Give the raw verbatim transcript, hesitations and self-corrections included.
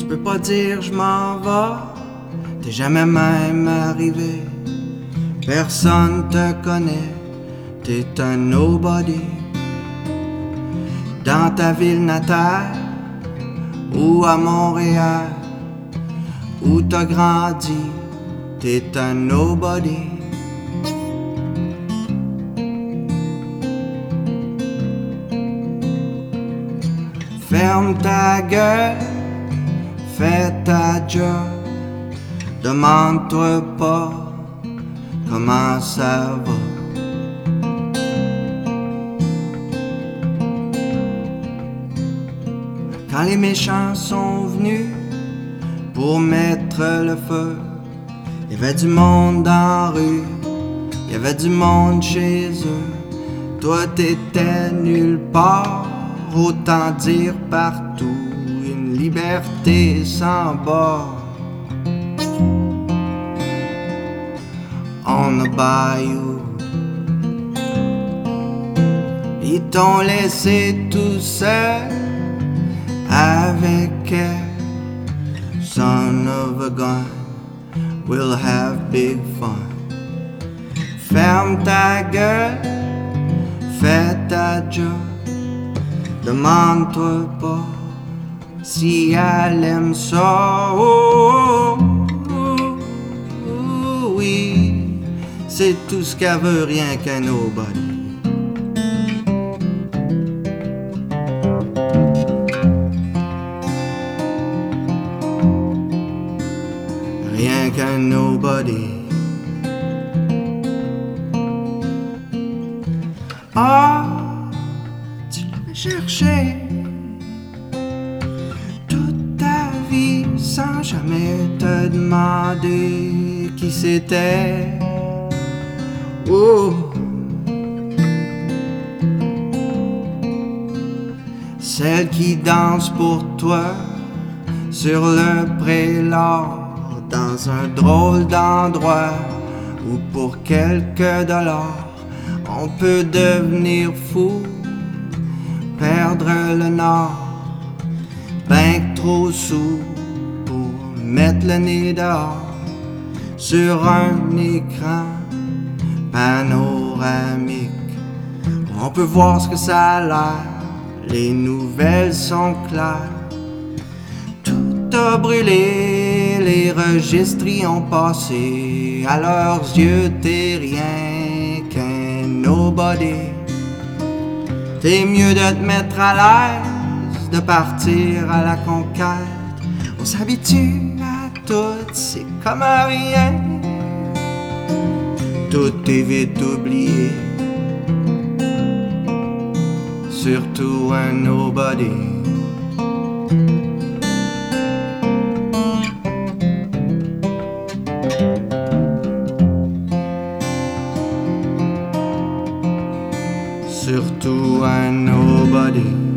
peux pas dire je m'en vais, t'es jamais même arrivé. Personne te connaît, t'es un nobody. Dans ta ville natale, ou à Montréal, où t'as grandi, t'es un nobody. Ferme ta gueule, fais ta job, demande-toi pas comment ça va. Quand les méchants sont venus pour mettre le feu, il y avait du monde dans la rue, il y avait du monde chez eux. Toi t'étais nulle part, autant dire partout, une liberté sans bord. On the bayou, ils t'ont laissé tout seul avec elle. Son of a gun, we'll have big fun. Ferme ta gueule, fais ta job, demande-toi pas si elle aime ça. Oh, oh, oh, oh, oui, c'est tout ce qu'elle veut, rien qu'un nobody. Rien qu'un nobody. Ah, tu l'avais cherché toute ta vie sans jamais te demander qui c'était. Oh, celle qui danse pour toi sur le prélat, dans un drôle d'endroit où pour quelques dollars on peut devenir fou, perdre le nord, ben trop sous pour mettre le nez dehors sur un écran panoramique. On peut voir ce que ça a l'air, les nouvelles sont claires. Tout a brûlé, les registres y ont passé, à leurs yeux t'es rien qu'un nobody. T'es mieux de te mettre à l'aise, de partir à la conquête. On s'habitue à tout, c'est comme à rien. Tout est vite oublié, surtout un nobody. Surtout un nobody.